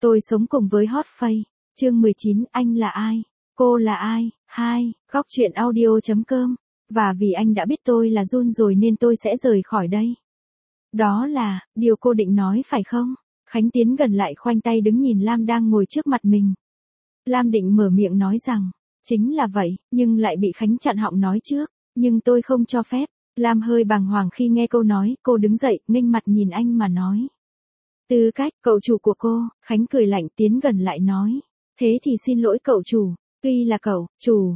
Tôi sống cùng với Hot Face. Chương 19, anh là ai? Cô là ai? 2, góc truyện audio.com. Và vì anh đã biết tôi là Jun rồi nên tôi sẽ rời khỏi đây. Đó là, điều cô định nói phải không? Khánh tiến gần lại khoanh tay đứng nhìn Lam đang ngồi trước mặt mình. Lam định mở miệng nói rằng, chính là vậy, nhưng lại bị Khánh chặn họng nói trước, nhưng tôi không cho phép. Lam hơi bàng hoàng khi nghe câu nói, cô đứng dậy, nghênh mặt nhìn anh mà nói. Tư cách, cậu chủ của cô, Khánh cười lạnh tiến gần lại nói. Thế thì xin lỗi cậu chủ, tuy là cậu, chủ,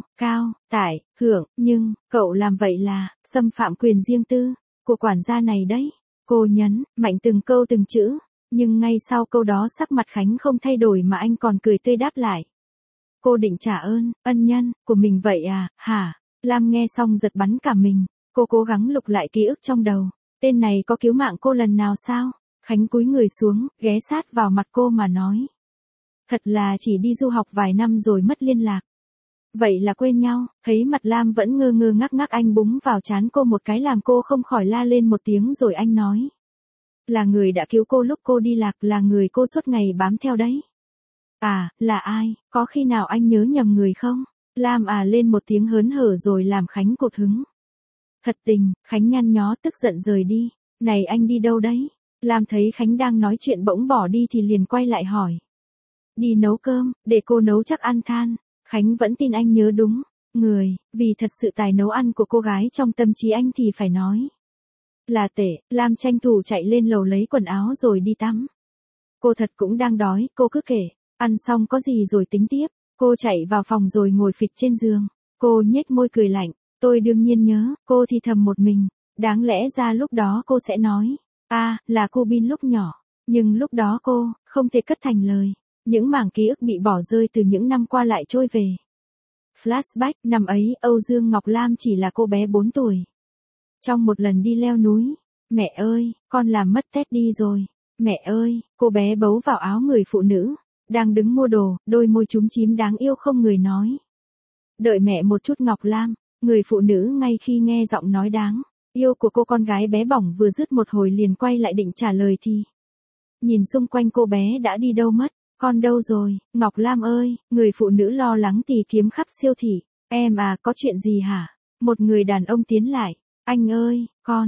tại, hưởng, nhưng, cậu làm vậy là, xâm phạm quyền riêng tư, của quản gia này đấy. Cô nhấn, mạnh từng câu từng chữ, nhưng ngay sau câu đó sắc mặt Khánh không thay đổi mà anh còn cười tươi đáp lại. Cô định trả ân nhân, của mình vậy à, hả? Lam nghe xong giật bắn cả mình, cô cố gắng lục lại ký ức trong đầu, tên này có cứu mạng cô lần nào sao? Khánh cúi người xuống, ghé sát vào mặt cô mà nói. Thật là chỉ đi du học vài năm rồi mất liên lạc. Vậy là quên nhau, thấy mặt Lam vẫn ngơ ngơ ngác ngác anh búng vào trán cô một cái làm cô không khỏi la lên một tiếng rồi anh nói. Là người đã cứu cô lúc cô đi lạc, là người cô suốt ngày bám theo đấy. À, là ai, có khi nào anh nhớ nhầm người không? Lam lên một tiếng hớn hở rồi làm Khánh cột hứng. Thật tình, Khánh nhăn nhó tức giận rời đi. Này anh đi đâu đấy? Lam thấy Khánh đang nói chuyện bỗng bỏ đi thì liền quay lại hỏi. Đi nấu cơm, để cô nấu chắc ăn than. Khánh vẫn tin anh nhớ đúng người, vì thật sự tài nấu ăn của cô gái trong tâm trí anh thì phải nói là tệ. Lam tranh thủ chạy lên lầu lấy quần áo rồi đi tắm. Cô thật cũng đang đói, cô cứ kể, ăn xong có gì rồi tính tiếp. Cô chạy vào phòng rồi ngồi phịch trên giường. Cô nhếch môi cười lạnh, tôi đương nhiên nhớ, cô thì thầm một mình, đáng lẽ ra lúc đó cô sẽ nói, là cô Bin lúc nhỏ, nhưng lúc đó cô, không thể cất thành lời. Những mảng ký ức bị bỏ rơi từ những năm qua lại trôi về. Flashback, năm ấy, Âu Dương Ngọc Lam chỉ là cô bé 4 tuổi. Trong một lần đi leo núi, mẹ ơi, con làm mất Teddy rồi. Mẹ ơi, cô bé bấu vào áo người phụ nữ, đang đứng mua đồ, đôi môi chúm chím đáng yêu không người nói. Đợi mẹ một chút Ngọc Lam, người phụ nữ ngay khi nghe giọng nói đáng yêu của cô con gái bé bỏng vừa dứt một hồi liền quay lại định trả lời thì. Nhìn xung quanh cô bé đã đi đâu mất. Con đâu rồi, Ngọc Lam ơi, người phụ nữ lo lắng tìm kiếm khắp siêu thị. Em có chuyện gì hả? Một người đàn ông tiến lại. Anh ơi,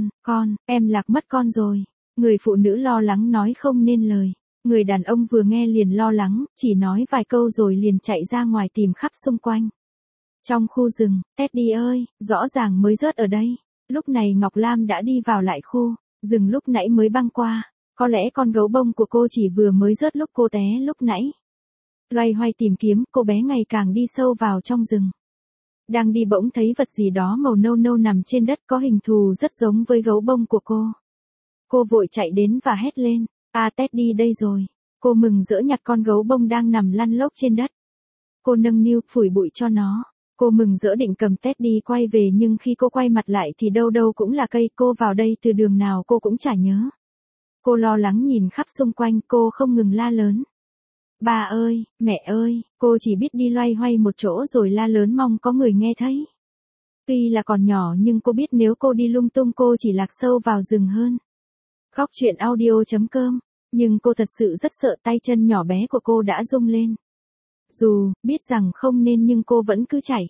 em lạc mất con rồi. Người phụ nữ lo lắng nói không nên lời. Người đàn ông vừa nghe liền lo lắng, chỉ nói vài câu rồi liền chạy ra ngoài tìm khắp xung quanh. Trong khu rừng, Teddy ơi, rõ ràng mới rớt ở đây. Lúc này Ngọc Lam đã đi vào lại khu rừng lúc nãy mới băng qua. Có lẽ con gấu bông của cô chỉ vừa mới rớt lúc cô té lúc nãy. Loay hoay tìm kiếm, cô bé ngày càng đi sâu vào trong rừng. Đang đi bỗng thấy vật gì đó màu nâu nâu nằm trên đất có hình thù rất giống với gấu bông của cô. Cô vội chạy đến và hét lên, Teddy đây rồi. Cô mừng rỡ nhặt con gấu bông đang nằm lăn lóc trên đất. Cô nâng niu phủi bụi cho nó. Cô mừng rỡ định cầm Teddy quay về nhưng khi cô quay mặt lại thì đâu đâu cũng là cây, cô vào đây từ đường nào cô cũng chả nhớ. Cô lo lắng nhìn khắp xung quanh, cô không ngừng la lớn. Ba ơi, mẹ ơi, cô chỉ biết đi loay hoay một chỗ rồi la lớn mong có người nghe thấy. Tuy là còn nhỏ nhưng cô biết nếu cô đi lung tung cô chỉ lạc sâu vào rừng hơn. Góc truyện audio.com, nhưng cô thật sự rất sợ tay chân nhỏ bé của cô đã rung lên. Dù biết rằng không nên nhưng cô vẫn cứ chạy.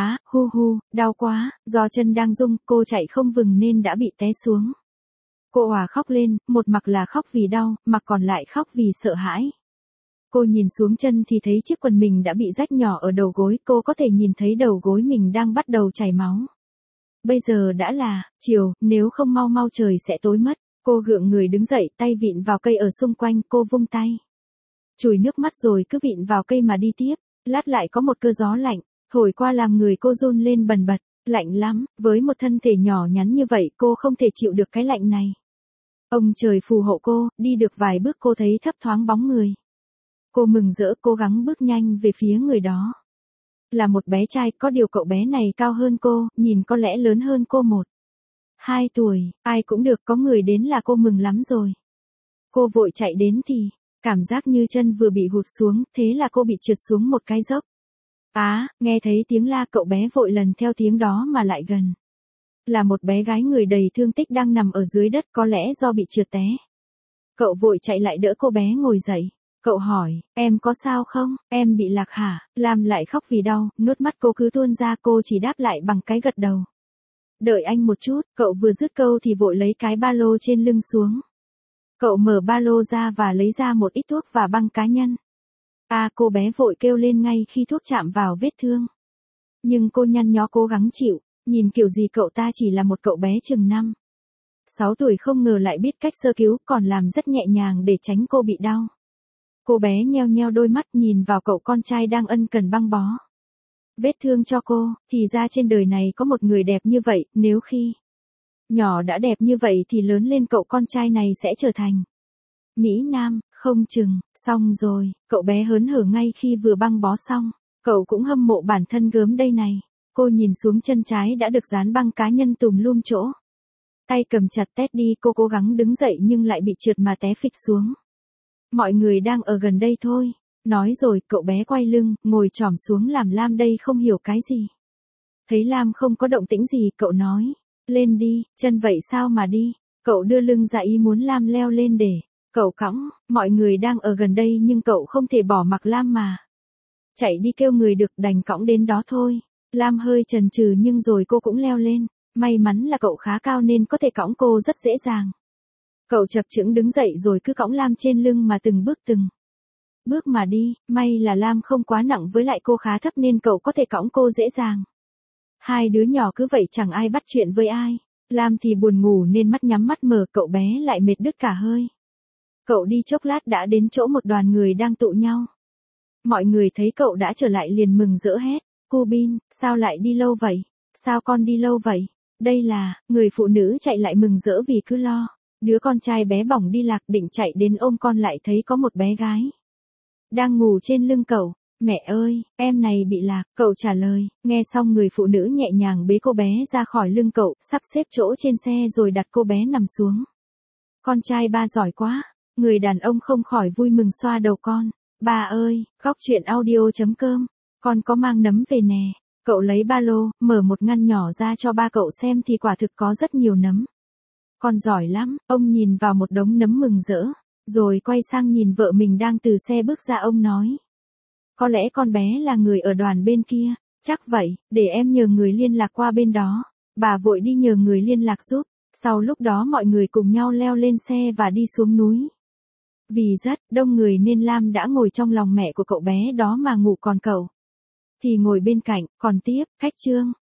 Đau quá, do chân đang rung, cô chạy không vừng nên đã bị té xuống. Cô òa khóc lên, một mặt là khóc vì đau, mặt còn lại khóc vì sợ hãi. Cô nhìn xuống chân thì thấy chiếc quần mình đã bị rách nhỏ ở đầu gối, cô có thể nhìn thấy đầu gối mình đang bắt đầu chảy máu. Bây giờ đã là chiều, nếu không mau mau trời sẽ tối mất. Cô gượng người đứng dậy, tay vịn vào cây ở xung quanh, cô vung tay. Chùi nước mắt rồi cứ vịn vào cây mà đi tiếp. Lát lại có một cơn gió lạnh, thổi qua làm người cô run lên bần bật. Lạnh lắm, với một thân thể nhỏ nhắn như vậy cô không thể chịu được cái lạnh này. Ông trời phù hộ cô, đi được vài bước cô thấy thấp thoáng bóng người. Cô mừng rỡ cố gắng bước nhanh về phía người đó. Là một bé trai, có điều cậu bé này cao hơn cô, nhìn có lẽ lớn hơn cô 1-2 tuổi, ai cũng được, có người đến là cô mừng lắm rồi. Cô vội chạy đến thì, cảm giác như chân vừa bị hụt xuống, thế là cô bị trượt xuống một cái dốc. Nghe thấy tiếng la cậu bé vội lần theo tiếng đó mà lại gần. Là một bé gái người đầy thương tích đang nằm ở dưới đất có lẽ do bị trượt té. Cậu vội chạy lại đỡ cô bé ngồi dậy. Cậu hỏi, em có sao không, em bị lạc hả? Lam lại khóc vì đau, nước mắt cô cứ tuôn ra, cô chỉ đáp lại bằng cái gật đầu. Đợi anh một chút, cậu vừa dứt câu thì vội lấy cái ba lô trên lưng xuống. Cậu mở ba lô ra và lấy ra một ít thuốc và băng cá nhân. Cô bé vội kêu lên ngay khi thuốc chạm vào vết thương. Nhưng cô nhăn nhó cố gắng chịu, nhìn kiểu gì cậu ta chỉ là một cậu bé chừng 6 tuổi không ngờ lại biết cách sơ cứu, còn làm rất nhẹ nhàng để tránh cô bị đau. Cô bé nheo nheo đôi mắt nhìn vào cậu con trai đang ân cần băng bó vết thương cho cô, thì ra trên đời này có một người đẹp như vậy, nếu khi nhỏ đã đẹp như vậy thì lớn lên cậu con trai này sẽ trở thành Mỹ Nam, không chừng. Xong rồi, cậu bé hớn hở ngay khi vừa băng bó xong, cậu cũng hâm mộ bản thân gớm đây này. Cô nhìn xuống chân trái đã được dán băng cá nhân tùm lum chỗ. Tay cầm chặt Teddy, cô cố gắng đứng dậy nhưng lại bị trượt mà té phịch xuống. Mọi người đang ở gần đây thôi. Nói rồi, cậu bé quay lưng, ngồi chỏm xuống làm Lam đây không hiểu cái gì. Thấy Lam không có động tĩnh gì, cậu nói, lên đi, chân vậy sao mà đi. Cậu đưa lưng ra ý muốn Lam leo lên để cậu cõng, mọi người đang ở gần đây nhưng cậu không thể bỏ mặc Lam mà. Chạy đi kêu người được, đành cõng đến đó thôi. Lam hơi chần chừ nhưng rồi cô cũng leo lên. May mắn là cậu khá cao nên có thể cõng cô rất dễ dàng. Cậu chập chững đứng dậy rồi cứ cõng Lam trên lưng mà từng bước mà đi. May là Lam không quá nặng với lại cô khá thấp nên cậu có thể cõng cô dễ dàng. Hai đứa nhỏ cứ vậy chẳng ai bắt chuyện với ai. Lam thì buồn ngủ nên mắt nhắm mắt mở, cậu bé lại mệt đứt cả hơi. Cậu đi chốc lát đã đến chỗ một đoàn người đang tụ nhau. Mọi người thấy cậu đã trở lại liền mừng rỡ hét. Cô Bin, sao lại đi lâu vậy? Sao con đi lâu vậy? Đây là, người phụ nữ chạy lại mừng rỡ vì cứ lo. Đứa con trai bé bỏng đi lạc, định chạy đến ôm con lại thấy có một bé gái đang ngủ trên lưng cậu. Mẹ ơi, em này bị lạc, cậu trả lời. Nghe xong người phụ nữ nhẹ nhàng bế cô bé ra khỏi lưng cậu, sắp xếp chỗ trên xe rồi đặt cô bé nằm xuống. Con trai ba giỏi quá. Người đàn ông không khỏi vui mừng xoa đầu con. Ba ơi, góc truyện audio.com, con có mang nấm về nè. Cậu lấy ba lô, mở một ngăn nhỏ ra cho ba cậu xem thì quả thực có rất nhiều nấm. Con giỏi lắm, ông nhìn vào một đống nấm mừng rỡ, rồi quay sang nhìn vợ mình đang từ xe bước ra, ông nói. Có lẽ con bé là người ở đoàn bên kia, chắc vậy, để em nhờ người liên lạc qua bên đó. Bà vội đi nhờ người liên lạc giúp, sau lúc đó mọi người cùng nhau leo lên xe và đi xuống núi. Vì rất đông người nên Lam đã ngồi trong lòng mẹ của cậu bé đó mà ngủ, còn cậu thì ngồi bên cạnh. Còn tiếp, khách chương.